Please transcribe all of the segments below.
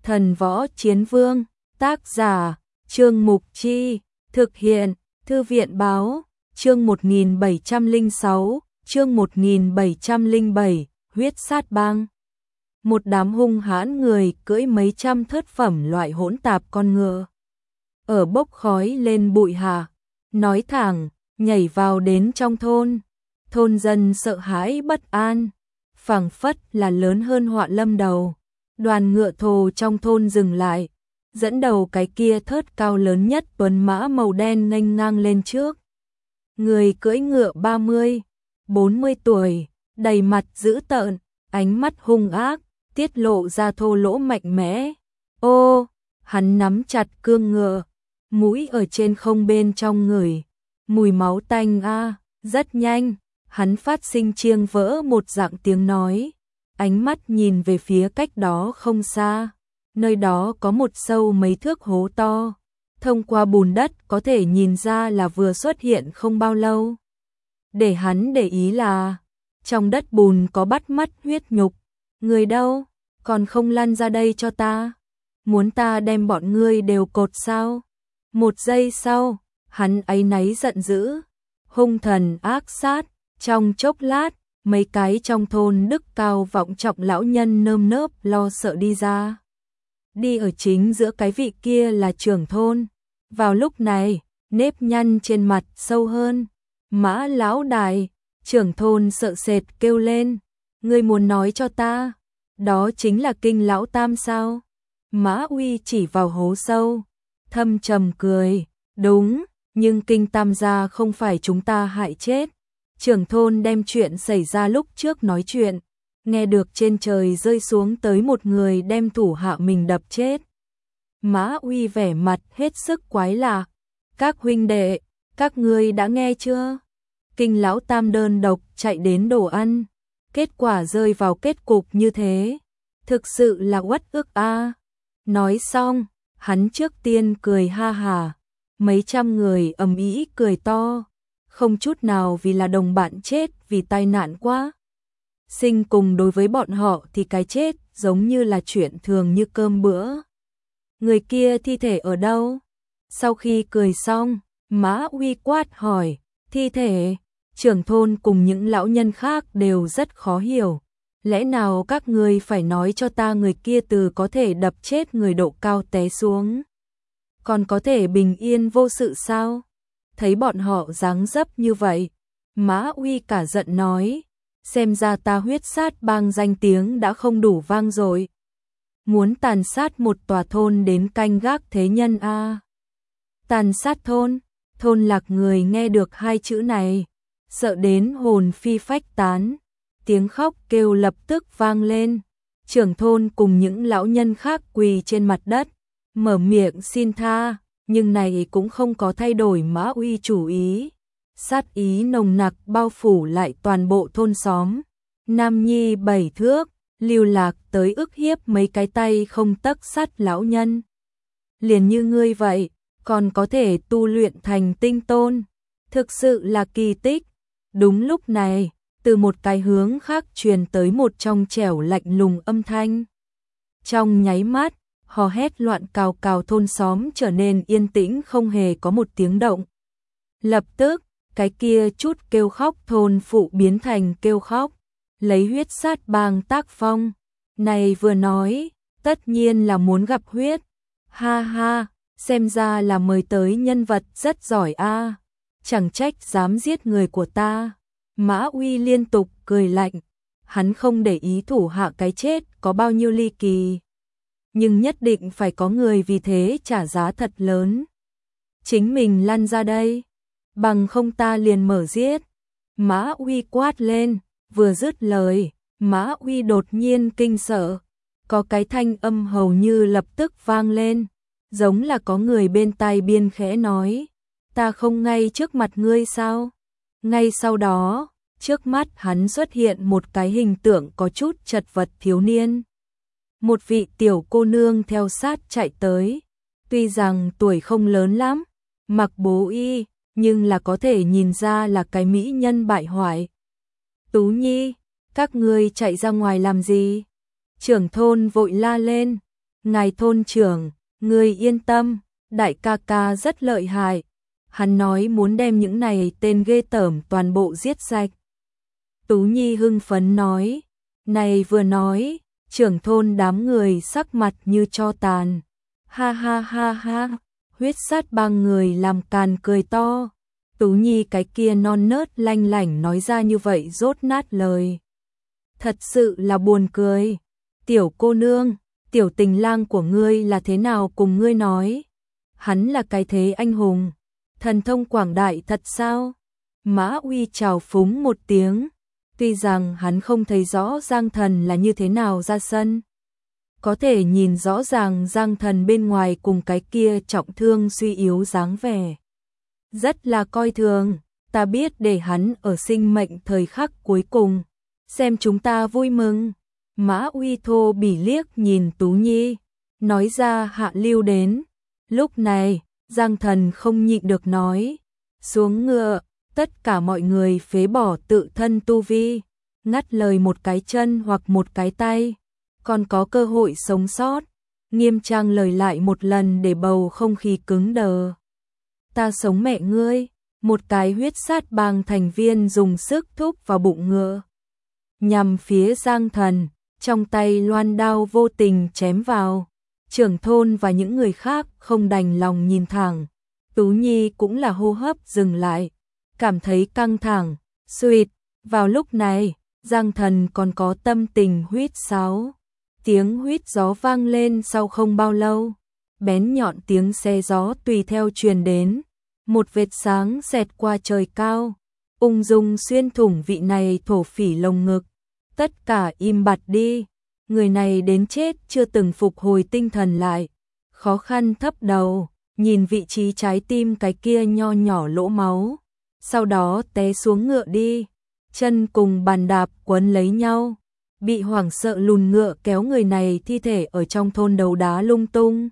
Thần Võ Chiến Vương, tác giả, Trương Mục Chi, thực hiện, Thư viện Báo, chương 1706, chương 1707, huyết sát bang. Một đám hung hãn người cưỡi mấy trăm thớt phẩm loại hỗn tạp con ngựa. Ở bốc khói lên bụi hạ, nói thẳng, nhảy vào đến trong thôn. Thôn dân sợ hãi bất an, phảng phất là lớn hơn họa lâm đầu. Đoàn ngựa thồ trong thôn dừng lại, dẫn đầu cái kia thớt cao lớn nhất tuấn mã màu đen nghênh ngang lên trước. Người cưỡi ngựa 30, 40 tuổi, đầy mặt dữ tợn, ánh mắt hung ác, tiết lộ ra thô lỗ mạnh mẽ. Ô, hắn nắm chặt cương ngựa, mũi ở trên không bên trong người, mùi máu tanh a, rất nhanh, hắn phát sinh chiêng vỡ một dạng tiếng nói. Ánh mắt nhìn về phía cách đó không xa, nơi đó có một sâu mấy thước hố to, thông qua bùn đất có thể nhìn ra là vừa xuất hiện không bao lâu. Để hắn để ý là, trong đất bùn có bắt mắt huyết nhục, người đâu, còn không lăn ra đây cho ta, muốn ta đem bọn ngươi đều cột sao? Một giây sau, hắn áy náy giận dữ, hung thần ác sát, trong chốc lát, mấy cái trong thôn đức cao vọng trọng lão nhân nơm nớp lo sợ đi ra. Đi ở chính giữa cái vị kia là trưởng thôn. Vào lúc này, nếp nhăn trên mặt sâu hơn. Mã lão đại, trưởng thôn sợ sệt kêu lên. Ngươi muốn nói cho ta, đó chính là Kinh lão tam sao? Mã Uy chỉ vào hố sâu, thâm trầm cười. Đúng, nhưng Kinh tam gia không phải chúng ta hại chết. Trưởng thôn đem chuyện xảy ra lúc trước nói chuyện, nghe được trên trời rơi xuống tới một người đem thủ hạ mình đập chết. Mã Uy vẻ mặt hết sức quái lạ. Các huynh đệ, các ngươi đã nghe chưa? Kinh lão tam đơn độc chạy đến đồ ăn, kết quả rơi vào kết cục như thế. Thực sự là uất ức a. Nói xong, hắn trước tiên cười ha hả, mấy trăm người ầm ĩ cười to. Không chút nào vì là đồng bạn chết vì tai nạn quá. Sinh cùng đối với bọn họ thì cái chết giống như là chuyện thường như cơm bữa. Người kia thi thể ở đâu? Sau khi cười xong, Mã Uy quát hỏi, thi thể? Trưởng thôn cùng những lão nhân khác đều rất khó hiểu. Lẽ nào các ngươi phải nói cho ta người kia từ có thể đập chết người độ cao té xuống, còn có thể bình yên vô sự sao? Thấy bọn họ dáng dấp như vậy, Mã Uy cả giận nói, xem ra ta huyết sát bang danh tiếng đã không đủ vang rồi. Muốn tàn sát một tòa thôn đến canh gác thế nhân a. Tàn sát thôn, thôn lạc người nghe được hai chữ này, sợ đến hồn phi phách tán, tiếng khóc kêu lập tức vang lên. Trưởng thôn cùng những lão nhân khác quỳ trên mặt đất, mở miệng xin tha. Nhưng này cũng không có thay đổi Mã Uy chủ ý. Sát ý nồng nặc bao phủ lại toàn bộ thôn xóm. Nam nhi 7 thước, lưu lạc tới ức hiếp mấy cái tay không tấc sắt lão nhân. Liền như ngươi vậy, còn có thể tu luyện thành tinh tôn. Thực sự là kỳ tích. Đúng lúc này, từ một cái hướng khác truyền tới một trong trẻo lạnh lùng âm thanh. Trong nháy mắt, hò hét loạn cào cào thôn xóm trở nên yên tĩnh không hề có một tiếng động. Lập tức, cái kia chút kêu khóc thôn phụ biến thành kêu khóc, lấy huyết sát bang tác phong. Này vừa nói, tất nhiên là muốn gặp huyết. Ha ha, xem ra là mời tới nhân vật rất giỏi a. Chẳng trách dám giết người của ta. Mã Uy liên tục cười lạnh, hắn không để ý thủ hạ cái chết có bao nhiêu ly kỳ. Nhưng nhất định phải có người vì thế trả giá thật lớn. Chính mình lăn ra đây, bằng không ta liền mở giết. Mã Uy quát lên, vừa dứt lời, Mã Uy đột nhiên kinh sợ. Có cái thanh âm hầu như lập tức vang lên, giống là có người bên tai biên khẽ nói, ta không ngay trước mặt ngươi sao? Ngay sau đó, trước mắt hắn xuất hiện một cái hình tượng có chút chật vật thiếu niên. Một vị tiểu cô nương theo sát chạy tới, tuy rằng tuổi không lớn lắm, mặc bố y, nhưng là có thể nhìn ra là cái mỹ nhân bại hoại. Tú Nhi, các ngươi chạy ra ngoài làm gì? Trưởng thôn vội la lên, Ngài thôn trưởng, ngươi yên tâm, đại ca ca rất lợi hại. Hắn nói muốn đem những này tên ghê tởm toàn bộ giết sạch. Tú Nhi hưng phấn nói, này vừa nói, trưởng thôn đám người sắc mặt như tro tàn. Ha ha ha ha, huyết sát bang người làm càn cười to. Tú Nhi cái kia non nớt lanh lảnh nói ra như vậy rốt nát lời. Thật sự là buồn cười. Tiểu cô nương, tiểu tình lang của ngươi là thế nào cùng ngươi nói? Hắn là cái thế anh hùng, thần thông quảng đại thật sao? Mã Uy chào phúng một tiếng, tuy rằng hắn không thấy rõ Giang Thần là như thế nào ra sân. Có thể nhìn rõ ràng Giang Thần bên ngoài cùng cái kia trọng thương suy yếu dáng vẻ. Rất là coi thường, ta biết để hắn ở sinh mệnh thời khắc cuối cùng. Xem chúng ta vui mừng. Mã Uy thô bỉ liếc nhìn Tú Nhi, nói ra hạ lưu đến. Lúc này, Giang Thần không nhịn được nói, xuống ngựa, tất cả mọi người phế bỏ tự thân tu vi, ngắt lời một cái chân hoặc một cái tay, còn có cơ hội sống sót. Nghiêm trang lời lại một lần để bầu không khí cứng đờ. Ta sống mẹ ngươi, một cái huyết sát bang thành viên dùng sức thúc vào bụng ngựa. Nhằm phía Giang Thần, trong tay loan đao vô tình chém vào. Trưởng thôn và những người khác không đành lòng nhìn thẳng. Tú Nhi cũng là hô hấp dừng lại, cảm thấy căng thẳng, suýt. Vào lúc này, Giang Thần còn có tâm tình huýt sáo. Tiếng huýt gió vang lên sau không bao lâu. Bén nhọn tiếng xe gió tùy theo truyền đến. Một vệt sáng xẹt qua trời cao, ung dung xuyên thủng vị này thổ phỉ lồng ngực. Tất cả im bặt đi, người này đến chết chưa từng phục hồi tinh thần lại. Khó khăn thấp đầu, nhìn vị trí trái tim cái kia nho nhỏ lỗ máu. Sau đó té xuống ngựa đi, chân cùng bàn đạp quấn lấy nhau. Bị hoảng sợ lùn ngựa kéo người này thi thể ở trong thôn đấu đá lung tung.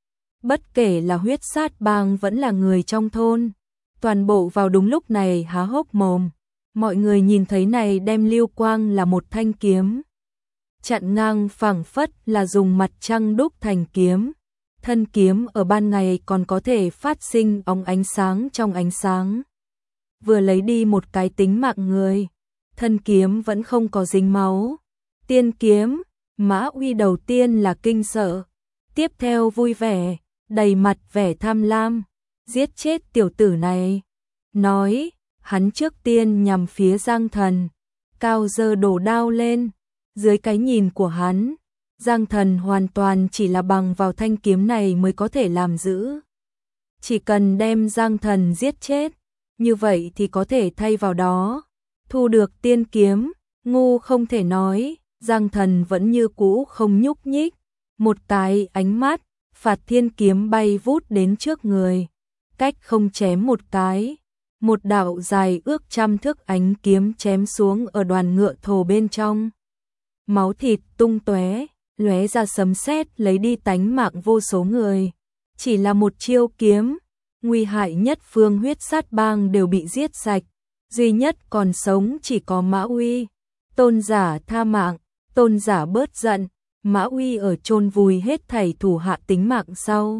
Bất kể là huyết sát bang vẫn là người trong thôn, toàn bộ vào đúng lúc này há hốc mồm. Mọi người nhìn thấy này đem lưu quang là một thanh kiếm. Chặn ngang phẳng phất là dùng mặt trăng đúc thành kiếm. Thân kiếm ở ban ngày còn có thể phát sinh óng ánh sáng trong ánh sáng. Vừa lấy đi một cái tính mạng người, thân kiếm vẫn không có dính máu. Tiên kiếm, Mã Uy đầu tiên là kinh sợ, tiếp theo vui vẻ, đầy mặt vẻ tham lam, giết chết tiểu tử này. Nói, hắn trước tiên nhằm phía Giang Thần, cao giơ đổ đao lên. Dưới cái nhìn của hắn, Giang Thần hoàn toàn chỉ là bằng vào thanh kiếm này mới có thể làm giữ. Chỉ cần đem Giang Thần giết chết, như vậy thì có thể thay vào đó thu được tiên kiếm. Ngu không thể nói, Giang Thần vẫn như cũ không nhúc nhích. Một cái ánh mắt, phạt thiên kiếm bay vút đến trước người, cách không chém một cái. Một đạo dài ước trăm thước ánh kiếm chém xuống ở đoàn ngựa thồ bên trong. Máu thịt tung tóe, lóe ra sấm sét lấy đi tánh mạng vô số người. Chỉ là một chiêu kiếm, nguy hại nhất phương huyết sát bang đều bị giết sạch. Duy nhất còn sống chỉ có Mã Uy. Tôn giả tha mạng, tôn giả bớt giận. Mã Uy ở chôn vùi hết thảy thủ hạ tính mạng sau.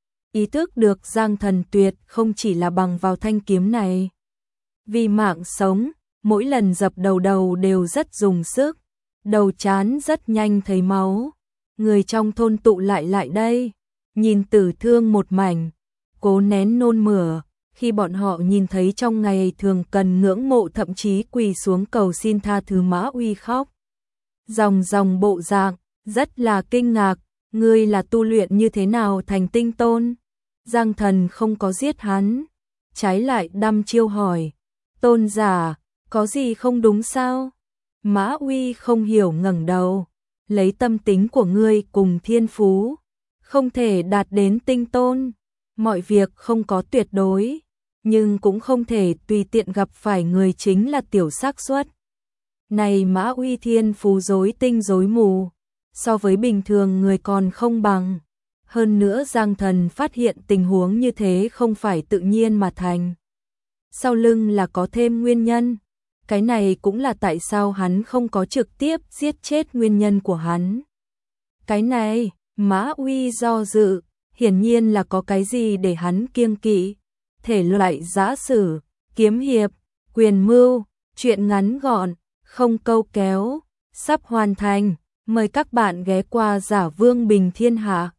Ý thức được Giang Thần tuyệt không chỉ là bằng vào thanh kiếm này. Vì mạng sống, mỗi lần dập đầu đều rất dùng sức. Đầu chán rất nhanh thấy máu. Người trong thôn tụ lại đây, nhìn tử thương một mảnh, cố nén nôn mửa. Khi bọn họ nhìn thấy trong ngày thường cần ngưỡng mộ thậm chí quỳ xuống cầu xin tha thứ Mã Uy khóc ròng bộ dạng, rất là kinh ngạc. Ngươi là tu luyện như thế nào thành tinh tôn? Giang Thần không có giết hắn, trái lại đăm chiêu hỏi. Tôn giả, có gì không đúng sao? Mã Uy không hiểu ngẩng đầu. Lấy tâm tính của ngươi cùng thiên phú, không thể đạt đến tinh tôn. Mọi việc không có tuyệt đối, nhưng cũng không thể tùy tiện gặp phải người chính là tiểu xác suất. Này Mã Uy thiên phú rối tinh rối mù, so với bình thường người còn không bằng. Hơn nữa Giang Thần phát hiện tình huống như thế không phải tự nhiên mà thành. Sau lưng là có thêm nguyên nhân. Cái này cũng là tại sao hắn không có trực tiếp giết chết nguyên nhân của hắn. Cái này, Mã Uy do dự, hiển nhiên là có cái gì để hắn kiêng kỵ. Thể loại giã sử, kiếm hiệp, quyền mưu, truyện ngắn gọn, không câu kéo, sắp hoàn thành. Mời các bạn ghé qua Giả Vương Bình Thiên Hạ.